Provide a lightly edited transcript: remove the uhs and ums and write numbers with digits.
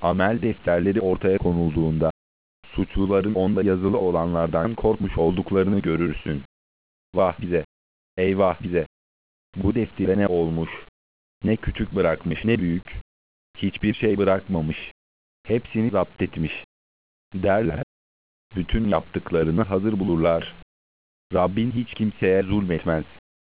amel defterleri ortaya konulduğunda, suçluların onda yazılı olanlardan korkmuş olduklarını görürsün. Vah bize! Eyvah bize! Bu deftire ne olmuş? Ne küçük bırakmış ne büyük. Hiçbir şey bırakmamış. Hepsini zapt etmiş. Derler. Bütün yaptıklarını hazır bulurlar. Rabbin hiç kimseye zulmetmez.